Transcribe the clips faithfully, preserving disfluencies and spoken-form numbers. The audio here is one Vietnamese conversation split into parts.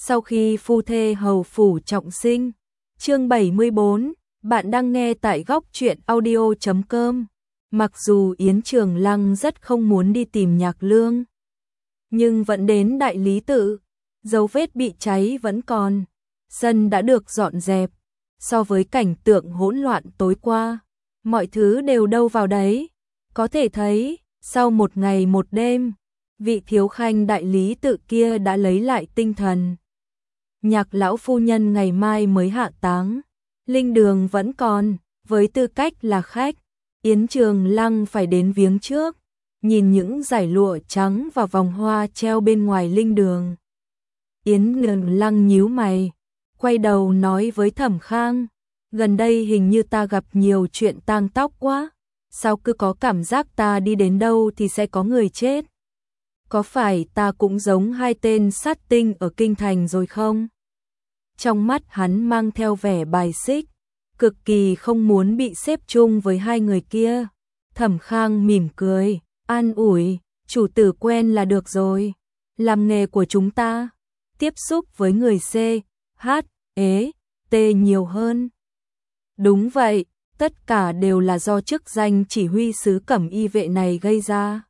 Sau khi phu thê hầu phủ trọng sinh. Chương bảy mươi bốn, bạn đang nghe tại góc truyện audio chấm com. Mặc dù Yến Trường Lăng rất không muốn đi tìm Nhạc Lương, nhưng vẫn đến đại lý tự. Dấu vết bị cháy vẫn còn, sân đã được dọn dẹp. So với cảnh tượng hỗn loạn tối qua, mọi thứ đều đâu vào đấy. Có thể thấy, sau một ngày một đêm, vị thiếu khanh đại lý tự kia đã lấy lại tinh thần. Nhạc lão phu nhân ngày mai mới hạ táng, linh đường vẫn còn, với tư cách là khách, Yến Trường Lăng phải đến viếng trước, nhìn những dải lụa trắng và vòng hoa treo bên ngoài linh đường. Yến Trường Lăng nhíu mày, quay đầu nói với Thẩm Khang, gần đây hình như ta gặp nhiều chuyện tang tóc quá, sao cứ có cảm giác ta đi đến đâu thì sẽ có người chết. Có phải ta cũng giống hai tên sát tinh ở kinh thành rồi không? Trong mắt hắn mang theo vẻ bài xích, cực kỳ không muốn bị xếp chung với hai người kia. Thẩm Khang mỉm cười, an ủi, chủ tử quen là được rồi. Làm nghề của chúng ta, tiếp xúc với người C, H, E, T nhiều hơn. Đúng vậy, tất cả đều là do chức danh chỉ huy sứ Cẩm Y vệ này gây ra.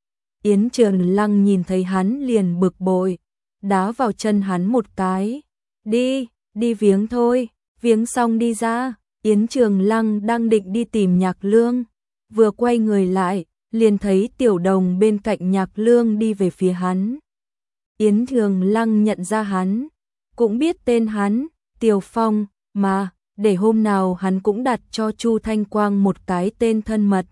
Yến Trường Lăng nhìn thấy hắn liền bực bội, đá vào chân hắn một cái. Đi, đi viếng thôi, viếng xong đi ra. Yến Trường Lăng đang định đi tìm Nhạc Lương, vừa quay người lại, liền thấy Tiểu Đồng bên cạnh Nhạc Lương đi về phía hắn. Yến Trường Lăng nhận ra hắn, cũng biết tên hắn, Tiều Phong, mà, để hôm nào hắn cũng đặt cho Chu Thanh Quang một cái tên thân mật.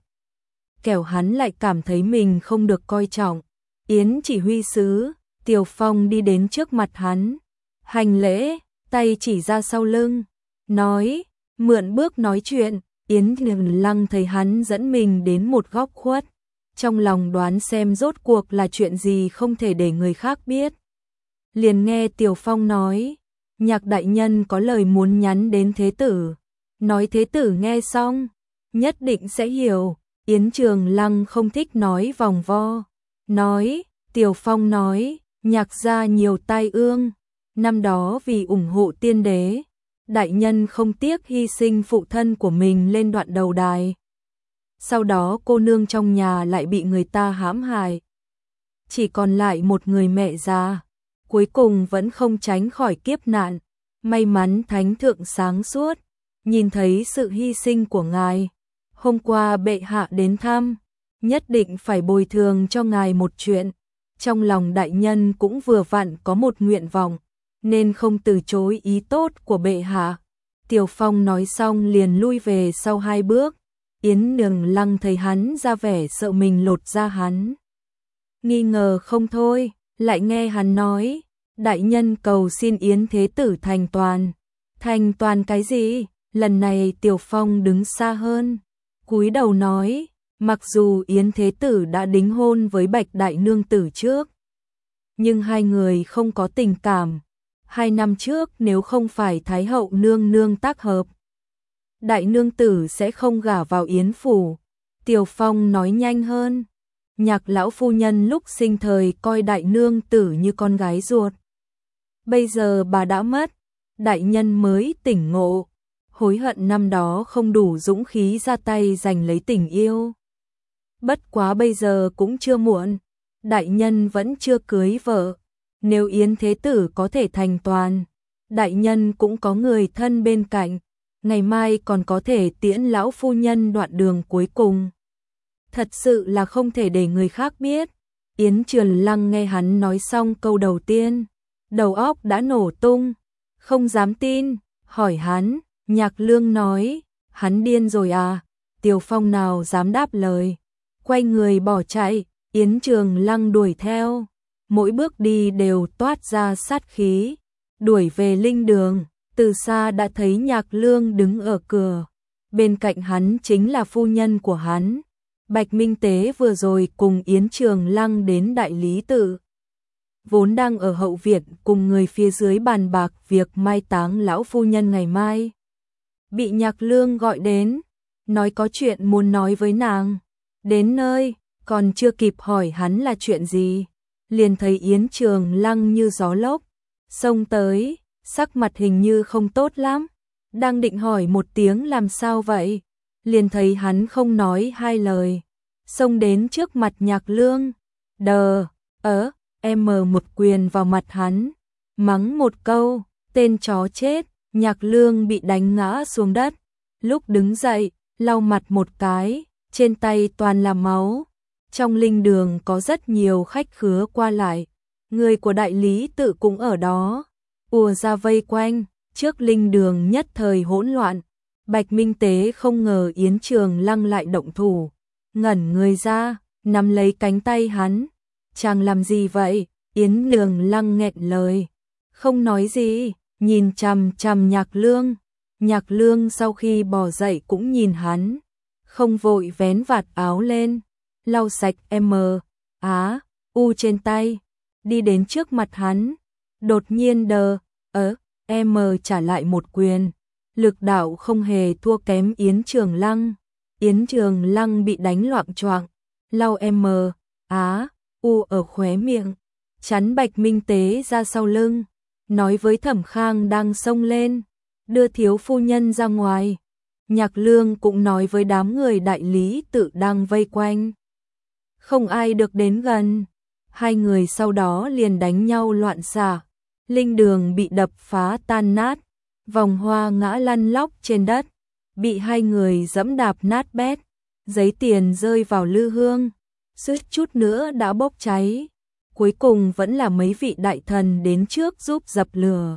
Kẻo hắn lại cảm thấy mình không được coi trọng. Yến chỉ huy sứ, Tiều Phong đi đến trước mặt hắn, hành lễ, tay chỉ ra sau lưng, nói, mượn bước nói chuyện. Yến Trường Lăng thấy hắn dẫn mình đến một góc khuất, trong lòng đoán xem rốt cuộc là chuyện gì không thể để người khác biết. Liền nghe Tiều Phong nói, Nhạc đại nhân có lời muốn nhắn đến thế tử, nói thế tử nghe xong, nhất định sẽ hiểu. Yến Trường Lăng không thích nói vòng vo, nói, Tiều Phong nói, Nhạc gia nhiều tai ương, năm đó vì ủng hộ tiên đế, đại nhân không tiếc hy sinh phụ thân của mình lên đoạn đầu đài. Sau đó cô nương trong nhà lại bị người ta hãm hại, chỉ còn lại một người mẹ già, cuối cùng vẫn không tránh khỏi kiếp nạn. May mắn thánh thượng sáng suốt, nhìn thấy sự hy sinh của ngài. Hôm qua bệ hạ đến thăm, nhất định phải bồi thường cho ngài một chuyện. Trong lòng đại nhân cũng vừa vặn có một nguyện vọng, nên không từ chối ý tốt của bệ hạ. Tiều Phong nói xong liền lui về sau hai bước. Yến Trường Lăng thấy hắn ra vẻ sợ mình lột ra hắn, nghi ngờ không thôi, lại nghe hắn nói, đại nhân cầu xin Yến thế tử thành toàn. Thành toàn cái gì? Lần này Tiều Phong đứng xa hơn, cúi đầu nói, mặc dù Yến thế tử đã đính hôn với Bạch đại nương tử trước, nhưng hai người không có tình cảm. Hai năm trước nếu không phải Thái hậu nương nương tác hợp, đại nương tử sẽ không gả vào Yến phủ. Tiều Phong nói nhanh hơn, Nhạc lão phu nhân lúc sinh thời coi đại nương tử như con gái ruột. Bây giờ bà đã mất, đại nhân mới tỉnh ngộ, hối hận năm đó không đủ dũng khí ra tay giành lấy tình yêu. Bất quá bây giờ cũng chưa muộn, đại nhân vẫn chưa cưới vợ, nếu Yến thế tử có thể thành toàn, đại nhân cũng có người thân bên cạnh, ngày mai còn có thể tiễn lão phu nhân đoạn đường cuối cùng. Thật sự là không thể để người khác biết. Yến Trường Lăng nghe hắn nói xong câu đầu tiên, đầu óc đã nổ tung, không dám tin, hỏi hắn, Nhạc Lương nói, hắn điên rồi à? Tiều Phong nào dám đáp lời, quay người bỏ chạy. Yến Trường Lăng đuổi theo, mỗi bước đi đều toát ra sát khí, đuổi về linh đường, từ xa đã thấy Nhạc Lương đứng ở cửa, bên cạnh hắn chính là phu nhân của hắn, Bạch Minh Tế vừa rồi cùng Yến Trường Lăng đến đại lý tự, vốn đang ở hậu viện cùng người phía dưới bàn bạc việc mai táng lão phu nhân ngày mai. Bị Nhạc Lương gọi đến, nói có chuyện muốn nói với nàng. Đến nơi, còn chưa kịp hỏi hắn là chuyện gì, liền thấy Yến Trường Lăng như gió lốc, xông tới, sắc mặt hình như không tốt lắm, đang định hỏi một tiếng làm sao vậy, liền thấy hắn không nói hai lời, xông đến trước mặt Nhạc Lương, đờ, ớ, em mờ một quyền vào mặt hắn, mắng một câu, tên chó chết, Nhạc Lương bị đánh ngã xuống đất, lúc đứng dậy, lau mặt một cái, trên tay toàn là máu, trong linh đường có rất nhiều khách khứa qua lại, người của đại lý tự cũng ở đó, ùa ra vây quanh, trước linh đường nhất thời hỗn loạn, Bạch Minh Tế không ngờ Yến Trường Lăng lại động thủ, ngẩn người ra, nắm lấy cánh tay hắn, chàng làm gì vậy, Yến Trường Lăng nghẹn lời, không nói gì, nhìn chằm chằm Nhạc Lương, Nhạc Lương sau khi bò dậy cũng nhìn hắn, không vội vén vạt áo lên, lau sạch M, Á, U trên tay, đi đến trước mặt hắn, đột nhiên đờ, ớ, M trả lại một quyền, lực đạo không hề thua kém Yến Trường Lăng, Yến Trường Lăng bị đánh loạng choạng, lau M, Á, U ở khóe miệng, chắn Bạch Minh Tế ra sau lưng, nói với Thẩm Khang đang xông lên, đưa thiếu phu nhân ra ngoài. Nhạc Lương cũng nói với đám người đại lý tự đang vây quanh. Không ai được đến gần. Hai người sau đó liền đánh nhau loạn xạ. Linh đường bị đập phá tan nát. Vòng hoa ngã lăn lóc trên đất. Bị hai người dẫm đạp nát bét. Giấy tiền rơi vào lư hương. Suýt chút nữa đã bốc cháy. Cuối cùng vẫn là mấy vị đại thần đến trước giúp dập lửa.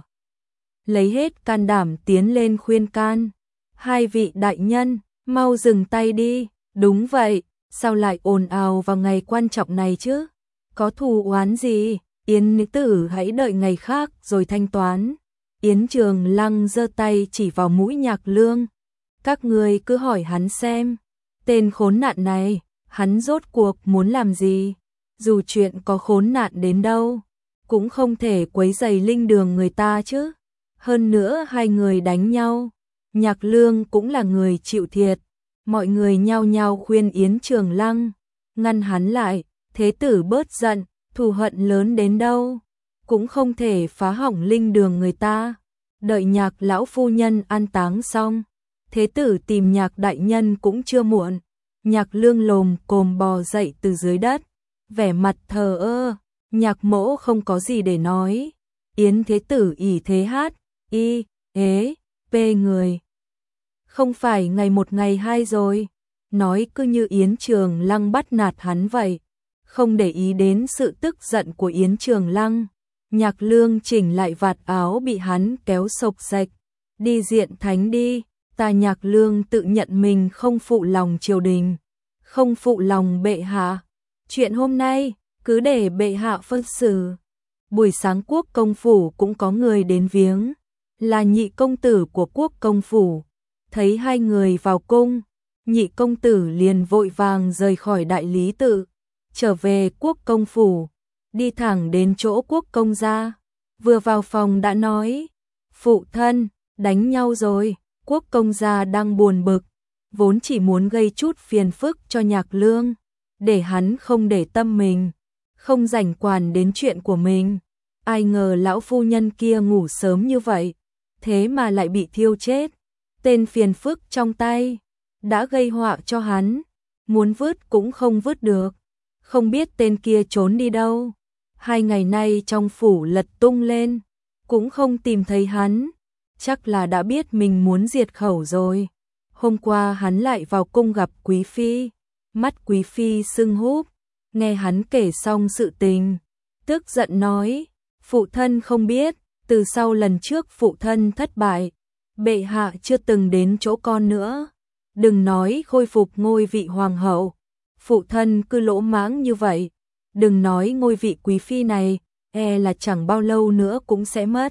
Lấy hết can đảm tiến lên khuyên can. Hai vị đại nhân, mau dừng tay đi, đúng vậy, sao lại ồn ào vào ngày quan trọng này chứ? Có thù oán gì? Yến nữ tử hãy đợi ngày khác rồi thanh toán. Yến Trường Lăng giơ tay chỉ vào mũi Nhạc Lương. Các người cứ hỏi hắn xem, tên khốn nạn này, hắn rốt cuộc muốn làm gì? Dù chuyện có khốn nạn đến đâu, cũng không thể quấy rầy linh đường người ta chứ. Hơn nữa hai người đánh nhau. Nhạc Lương cũng là người chịu thiệt, mọi người nhao nhao khuyên Yến Trường Lăng, ngăn hắn lại, thế tử bớt giận, thù hận lớn đến đâu, cũng không thể phá hỏng linh đường người ta. Đợi Nhạc lão phu nhân an táng xong, thế tử tìm Nhạc đại nhân cũng chưa muộn. Nhạc Lương lồm cồm bò dậy từ dưới đất, vẻ mặt thờ ơ, Nhạc mỗ không có gì để nói. Yến thế tử ỷ thế hát, y, ế, pê người. Không phải ngày một ngày hai rồi, nói cứ như Yến Trường Lăng bắt nạt hắn vậy, không để ý đến sự tức giận của Yến Trường Lăng. Nhạc Lương chỉnh lại vạt áo bị hắn kéo sộc sạch, đi diện thánh đi, ta Nhạc Lương tự nhận mình không phụ lòng triều đình, không phụ lòng bệ hạ. Chuyện hôm nay, cứ để bệ hạ phân xử. Buổi sáng Quốc công phủ cũng có người đến viếng, là nhị công tử của Quốc công phủ. Thấy hai người vào cung, nhị công tử liền vội vàng rời khỏi đại lý tự, trở về Quốc công phủ, đi thẳng đến chỗ Quốc công gia. Vừa vào phòng đã nói, phụ thân, đánh nhau rồi. Quốc công gia đang buồn bực, vốn chỉ muốn gây chút phiền phức cho Nhạc Lương, để hắn không để tâm mình, không rảnh quản đến chuyện của mình. Ai ngờ lão phu nhân kia ngủ sớm như vậy, thế mà lại bị thiêu chết. Tên phiền phức trong tay, đã gây họa cho hắn, muốn vứt cũng không vứt được, không biết tên kia trốn đi đâu. Hai ngày nay trong phủ lật tung lên, cũng không tìm thấy hắn, chắc là đã biết mình muốn diệt khẩu rồi. Hôm qua hắn lại vào cung gặp Quý Phi, mắt Quý Phi sưng húp, nghe hắn kể xong sự tình, tức giận nói, phụ thân không biết, từ sau lần trước phụ thân thất bại, bệ hạ chưa từng đến chỗ con nữa, đừng nói khôi phục ngôi vị hoàng hậu, phụ thân cứ lỗ mãng như vậy, đừng nói ngôi vị quý phi này, e là chẳng bao lâu nữa cũng sẽ mất.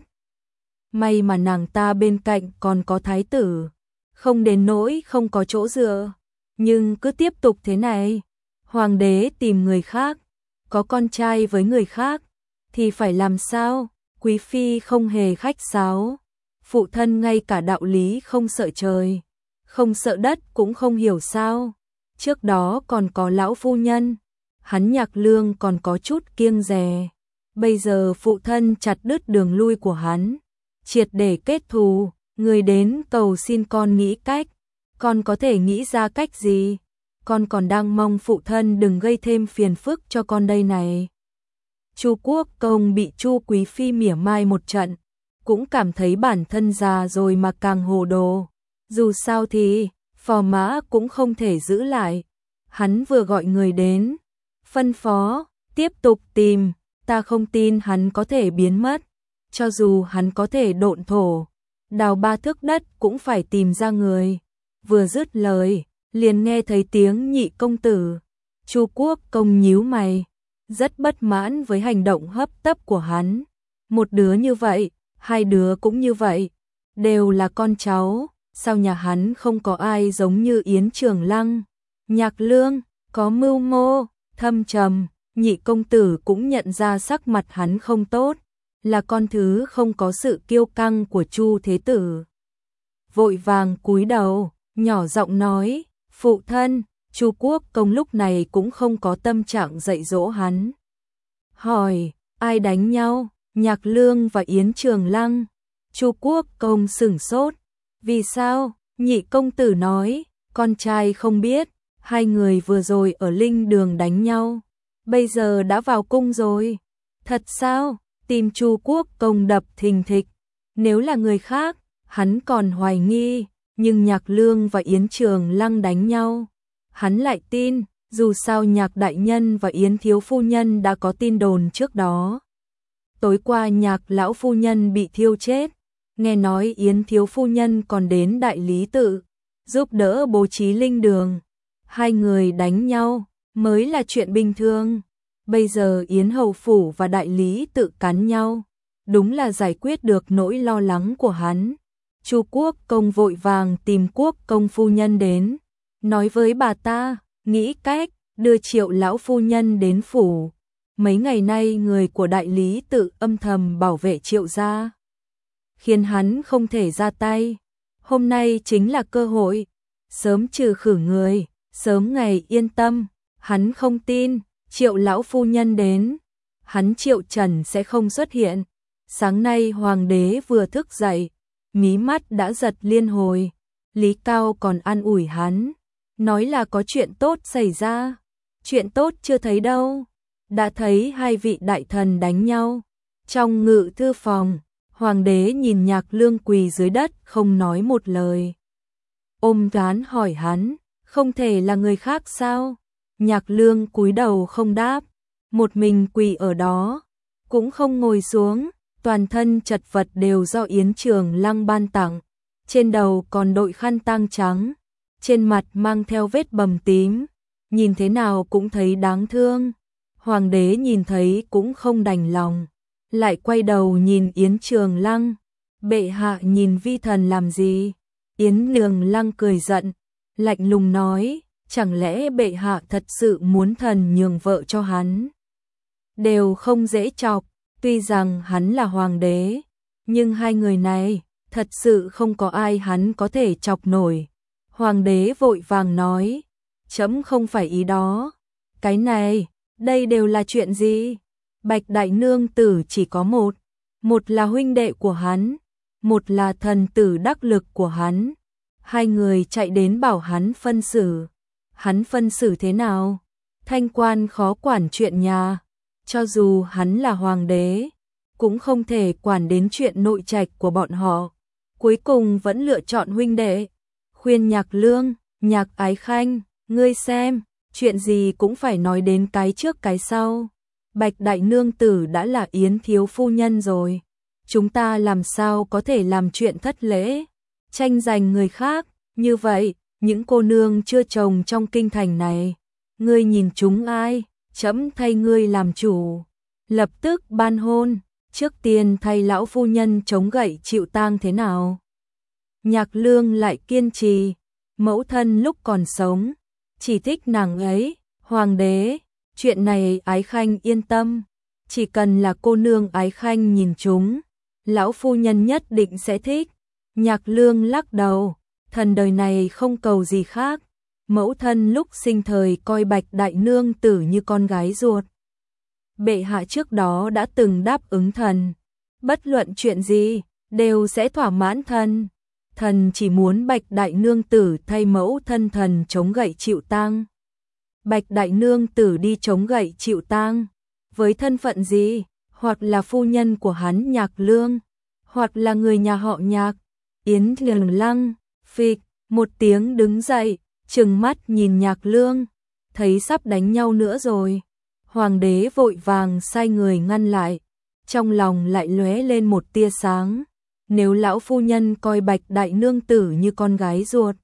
May mà nàng ta bên cạnh còn có thái tử, không đến nỗi không có chỗ dựa, nhưng cứ tiếp tục thế này, hoàng đế tìm người khác, có con trai với người khác, thì phải làm sao? Quý phi không hề khách sáo. Phụ thân ngay cả đạo lý không sợ trời, không sợ đất cũng không hiểu sao. Trước đó còn có lão phu nhân, hắn Nhạc Lương còn có chút kiêng dè. bây giờ phụ thân chặt đứt đường lui của hắn, triệt để kết thù, người đến cầu xin con nghĩ cách, con có thể nghĩ ra cách gì? Con còn đang mong phụ thân đừng gây thêm phiền phức cho con đây này. Chu Quốc Công bị Chu Quý Phi mỉa mai một trận, cũng cảm thấy bản thân già rồi mà càng hồ đồ. Dù sao thì, phò mã cũng không thể giữ lại. Hắn vừa gọi người đến, phân phó, tiếp tục tìm, ta không tin hắn có thể biến mất. Cho dù hắn có thể độn thổ, đào ba thước đất cũng phải tìm ra người. Vừa dứt lời, liền nghe thấy tiếng Nhị công tử. Chu Quốc Công nhíu mày, rất bất mãn với hành động hấp tấp của hắn. Một đứa như vậy, hai đứa cũng như vậy, đều là con cháu, sao nhà hắn không có ai giống như Yến Trường Lăng? Nhạc Lương, có mưu mô, thâm trầm, Nhị công tử cũng nhận ra sắc mặt hắn không tốt, là con thứ không có sự kiêu căng của Chu thế tử. Vội vàng cúi đầu, nhỏ giọng nói, phụ thân. Chu Quốc Công lúc này cũng không có tâm trạng dạy dỗ hắn. Hỏi, ai đánh nhau? Nhạc Lương và Yến Trường Lăng. Chu Quốc Công sửng sốt. Vì sao? Nhị công tử nói, con trai không biết, hai người vừa rồi ở linh đường đánh nhau, bây giờ đã vào cung rồi. Thật sao? Tim Chu Quốc Công đập thình thịch. Nếu là người khác, hắn còn hoài nghi, nhưng Nhạc Lương và Yến Trường Lăng đánh nhau, hắn lại tin, dù sao Nhạc đại nhân và Yến thiếu phu nhân đã có tin đồn trước đó. Tối qua Nhạc lão phu nhân bị thiêu chết, nghe nói Yến thiếu phu nhân còn đến đại lý tự, giúp đỡ bố trí linh đường. Hai người đánh nhau, mới là chuyện bình thường. Bây giờ Yến hầu phủ và đại lý tự cắn nhau, đúng là giải quyết được nỗi lo lắng của hắn. Chu Quốc Công vội vàng tìm Quốc Công phu nhân đến, nói với bà ta, nghĩ cách, đưa Triệu lão phu nhân đến phủ. Mấy ngày nay người của đại lý tự âm thầm bảo vệ Triệu gia, khiến hắn không thể ra tay. Hôm nay chính là cơ hội, sớm trừ khử người, sớm ngày yên tâm. Hắn không tin, Triệu lão phu nhân đến, hắn Triệu Trần sẽ không xuất hiện. Sáng nay hoàng đế vừa thức dậy, mí mắt đã giật liên hồi. Lý Cao còn an ủi hắn, nói là có chuyện tốt xảy ra. Chuyện tốt chưa thấy đâu, đã thấy hai vị đại thần đánh nhau. Trong ngự thư phòng, hoàng đế nhìn Nhạc Lương quỳ dưới đất không nói một lời. Ôm gán hỏi hắn, không thể là người khác sao? Nhạc Lương cúi đầu không đáp, một mình quỳ ở đó, cũng không ngồi xuống, toàn thân chật vật đều do Yến Trường Lăng ban tặng, trên đầu còn đội khăn tang trắng, trên mặt mang theo vết bầm tím, nhìn thế nào cũng thấy đáng thương. Hoàng đế nhìn thấy cũng không đành lòng, lại quay đầu nhìn Yến Trường Lăng, bệ hạ nhìn vi thần làm gì? Yến Trường Lăng cười giận, lạnh lùng nói, chẳng lẽ bệ hạ thật sự muốn thần nhường vợ cho hắn? Đều không dễ chọc, tuy rằng hắn là hoàng đế, nhưng hai người này, thật sự không có ai hắn có thể chọc nổi. Hoàng đế vội vàng nói, chấm không phải ý đó. Cái này, đây đều là chuyện gì? Bạch đại nương tử chỉ có một, một là huynh đệ của hắn, một là thần tử đắc lực của hắn. Hai người chạy đến bảo hắn phân xử. Hắn phân xử thế nào? Thanh quan khó quản chuyện nhà, cho dù hắn là hoàng đế, cũng không thể quản đến chuyện nội trạch của bọn họ. Cuối cùng vẫn lựa chọn huynh đệ. Khuyên Nhạc Lương, Nhạc Ái Khanh, ngươi xem, chuyện gì cũng phải nói đến cái trước cái sau. Bạch đại nương tử đã là Yến thiếu phu nhân rồi, chúng ta làm sao có thể làm chuyện thất lễ, tranh giành người khác. Như vậy, những cô nương chưa chồng trong kinh thành này, ngươi nhìn chúng ai, chấm thay ngươi làm chủ. Lập tức ban hôn, trước tiên thay lão phu nhân chống gậy chịu tang thế nào? Nhạc Lương lại kiên trì, mẫu thân lúc còn sống, chỉ thích nàng ấy. Hoàng đế, chuyện này Ái Khanh yên tâm, chỉ cần là cô nương Ái Khanh nhìn chúng, lão phu nhân nhất định sẽ thích. Nhạc Lương lắc đầu, thần đời này không cầu gì khác, mẫu thân lúc sinh thời coi Bạch đại nương tử như con gái ruột. bệ hạ trước đó đã từng đáp ứng thần, bất luận chuyện gì, đều sẽ thỏa mãn thần. Thần chỉ muốn Bạch Đại Nương Tử thay mẫu thân thần chống gậy chịu tang. Bạch Đại Nương Tử đi chống gậy chịu tang, với thân phận gì? Hoặc là phu nhân của hắn Nhạc Lương, hoặc là người nhà họ Nhạc. Yến Lương Lăng, phịch, một tiếng đứng dậy, trừng mắt nhìn Nhạc Lương, thấy sắp đánh nhau nữa rồi. Hoàng đế vội vàng sai người ngăn lại, trong lòng lại lóe lên một tia sáng. Nếu lão phu nhân coi Bạch Đại Nương Tử như con gái ruột,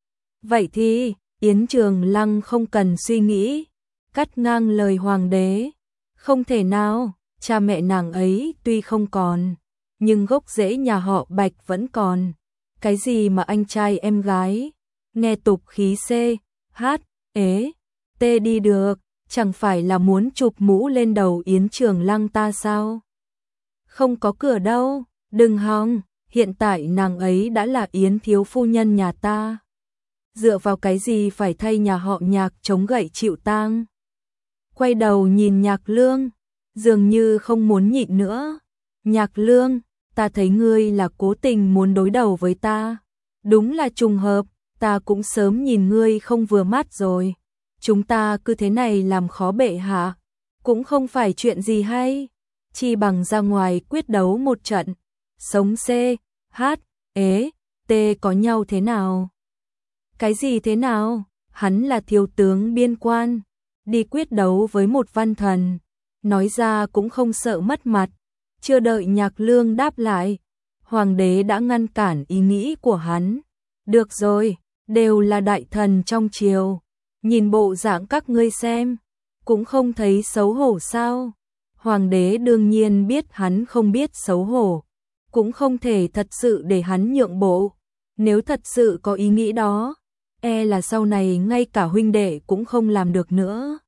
vậy thì Yến Trường Lăng không cần suy nghĩ, cắt ngang lời hoàng đế. Không thể nào, cha mẹ nàng ấy tuy không còn, nhưng gốc rễ nhà họ Bạch vẫn còn. Cái gì mà anh trai em gái, nghe tục khí C, H, ế, T đi được, chẳng phải là muốn chụp mũ lên đầu Yến Trường Lăng ta sao? Không có cửa đâu, đừng hòng, hiện tại nàng ấy đã là Yến thiếu phu nhân nhà ta. Dựa vào cái gì phải thay nhà họ Nhạc chống gậy chịu tang? Quay đầu nhìn Nhạc Lương, dường như không muốn nhịn nữa. Nhạc Lương, ta thấy ngươi là cố tình muốn đối đầu với ta. Đúng là trùng hợp, ta cũng sớm nhìn ngươi không vừa mắt rồi. Chúng ta cứ thế này làm khó bệ hạ, cũng không phải chuyện gì hay. Chi bằng ra ngoài quyết đấu một trận, sống C, H, ế, T có nhau thế nào? Cái gì thế nào? Hắn là thiếu tướng biên quan, đi quyết đấu với một văn thần, nói ra cũng không sợ mất mặt. Chưa đợi Nhạc Lương đáp lại, hoàng đế đã ngăn cản ý nghĩ của hắn. Được rồi, đều là đại thần trong triều, nhìn bộ dạng các ngươi xem, cũng không thấy xấu hổ sao? Hoàng đế đương nhiên biết hắn không biết xấu hổ, cũng không thể thật sự để hắn nhượng bộ. Nếu thật sự có ý nghĩ đó, e là sau này ngay cả huynh đệ cũng không làm được nữa.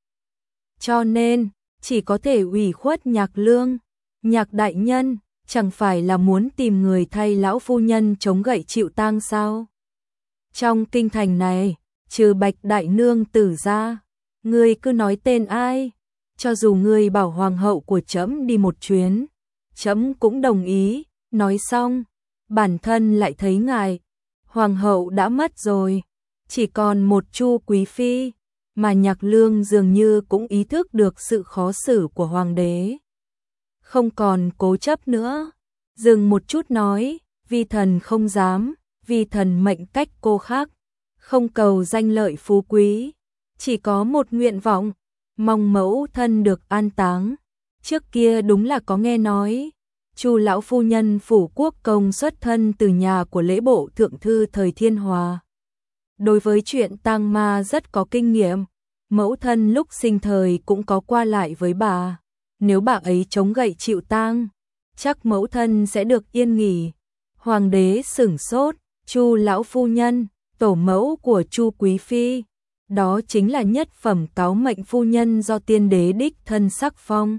Cho nên, chỉ có thể ủy khuất Nhạc Lương. Nhạc đại nhân, chẳng phải là muốn tìm người thay lão phu nhân chống gậy chịu tang sao? Trong kinh thành này, trừ Bạch Đại Nương Tử ra, ngươi cứ nói tên ai? Cho dù ngươi bảo hoàng hậu của trẫm đi một chuyến, trẫm cũng đồng ý. Nói xong, bản thân lại thấy ngại. Hoàng hậu đã mất rồi, chỉ còn một Chu quý phi, mà Nhạc Lương dường như cũng ý thức được sự khó xử của hoàng đế. Không còn cố chấp nữa, dừng một chút nói, vi thần không dám, vi thần mệnh cách cô khác, không cầu danh lợi phú quý, chỉ có một nguyện vọng, mong mẫu thân được an táng. Trước kia đúng là có nghe nói, Chu lão phu nhân phủ quốc công xuất thân từ nhà của lễ bộ thượng thư thời Thiên Hòa. Đối với chuyện tang ma rất có kinh nghiệm, mẫu thân lúc sinh thời cũng có qua lại với bà. Nếu bà ấy chống gậy chịu tang, chắc mẫu thân sẽ được yên nghỉ. Hoàng đế sửng sốt, Chu lão phu nhân, tổ mẫu của Chu quý phi, đó chính là nhất phẩm cáo mệnh phu nhân do tiên đế đích thân sắc phong.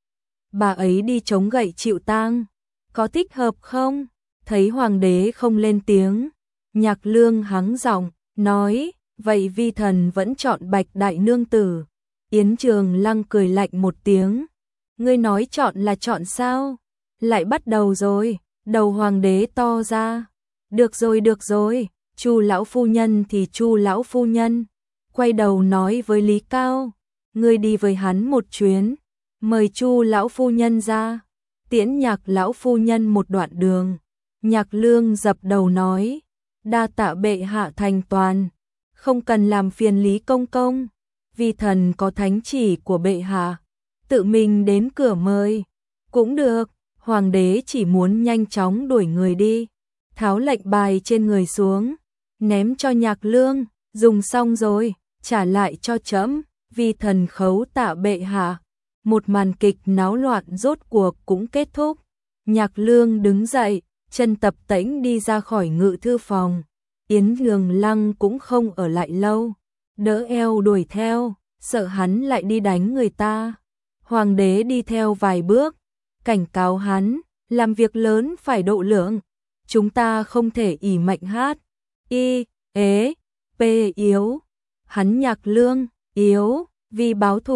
Bà ấy đi chống gậy chịu tang, có thích hợp không? Thấy hoàng đế không lên tiếng, Nhạc Lương hắng giọng, nói, vậy vi thần vẫn chọn Bạch Đại Nương Tử. Yến Trường Lăng cười lạnh một tiếng, ngươi nói chọn là chọn sao? Lại bắt đầu rồi. Đầu hoàng đế to ra, được rồi được rồi, Chu lão phu nhân thì Chu lão phu nhân. Quay đầu nói với Lý Cao, ngươi đi với hắn một chuyến, mời Chu lão phu nhân ra, tiễn Nhạc lão phu nhân một đoạn đường. Nhạc Lương dập đầu nói, đa tạ bệ hạ thành toàn, không cần làm phiền Lý công công, vi thần có thánh chỉ của bệ hạ, tự mình đến cửa mời. Cũng được. Hoàng đế chỉ muốn nhanh chóng đuổi người đi, tháo lệnh bài trên người xuống, ném cho Nhạc Lương, dùng xong rồi, trả lại cho trẫm, vi thần khấu tạ bệ hạ. Một màn kịch náo loạn rốt cuộc cũng kết thúc. Nhạc Lương đứng dậy, chân tập tễnh đi ra khỏi ngự thư phòng. Yến Lương Lăng cũng không ở lại lâu, đỡ eo đuổi theo, sợ hắn lại đi đánh người ta. Hoàng đế đi theo vài bước, cảnh cáo hắn, làm việc lớn phải độ lượng, chúng ta không thể ỷ mạnh hát, y, ế, p yếu. Hắn Nhạc Lương, yếu, vì báo thù,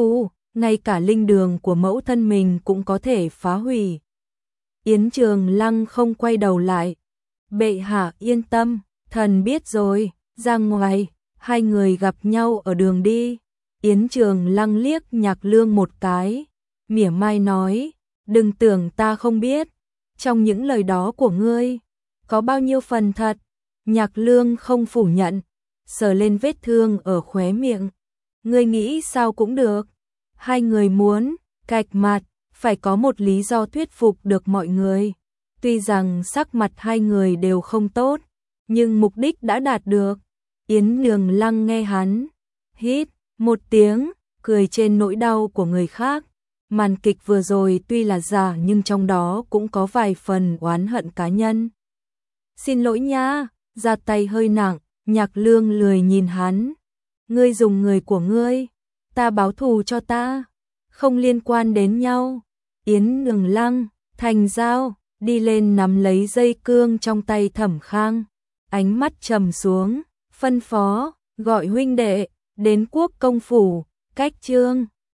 ngay cả linh đường của mẫu thân mình cũng có thể phá hủy. Yến Trường Lăng không quay đầu lại. Bệ hạ yên tâm, thần biết rồi, ra ngoài, hai người gặp nhau ở đường đi. Yến Trường Lăng liếc Nhạc Lương một cái, mỉa mai nói, đừng tưởng ta không biết, trong những lời đó của ngươi, có bao nhiêu phần thật. Nhạc Lương không phủ nhận, sờ lên vết thương ở khóe miệng. Ngươi nghĩ sao cũng được, hai người muốn cạch mặt, phải có một lý do thuyết phục được mọi người. Tuy rằng sắc mặt hai người đều không tốt, nhưng mục đích đã đạt được. Yến Trường Lăng nghe hắn hít một tiếng, cười trên nỗi đau của người khác. Màn kịch vừa rồi tuy là giả nhưng trong đó cũng có vài phần oán hận cá nhân. Xin lỗi nha, ra tay hơi nặng. Nhạc Lương lười nhìn hắn. Ngươi dùng người của ngươi, ta báo thù cho ta, không liên quan đến nhau. Yến Trường Lăng thành dao, đi lên nắm lấy dây cương trong tay Thẩm Khang, ánh mắt trầm xuống, phân phó, gọi huynh đệ, đến Quốc công phủ, cách trương.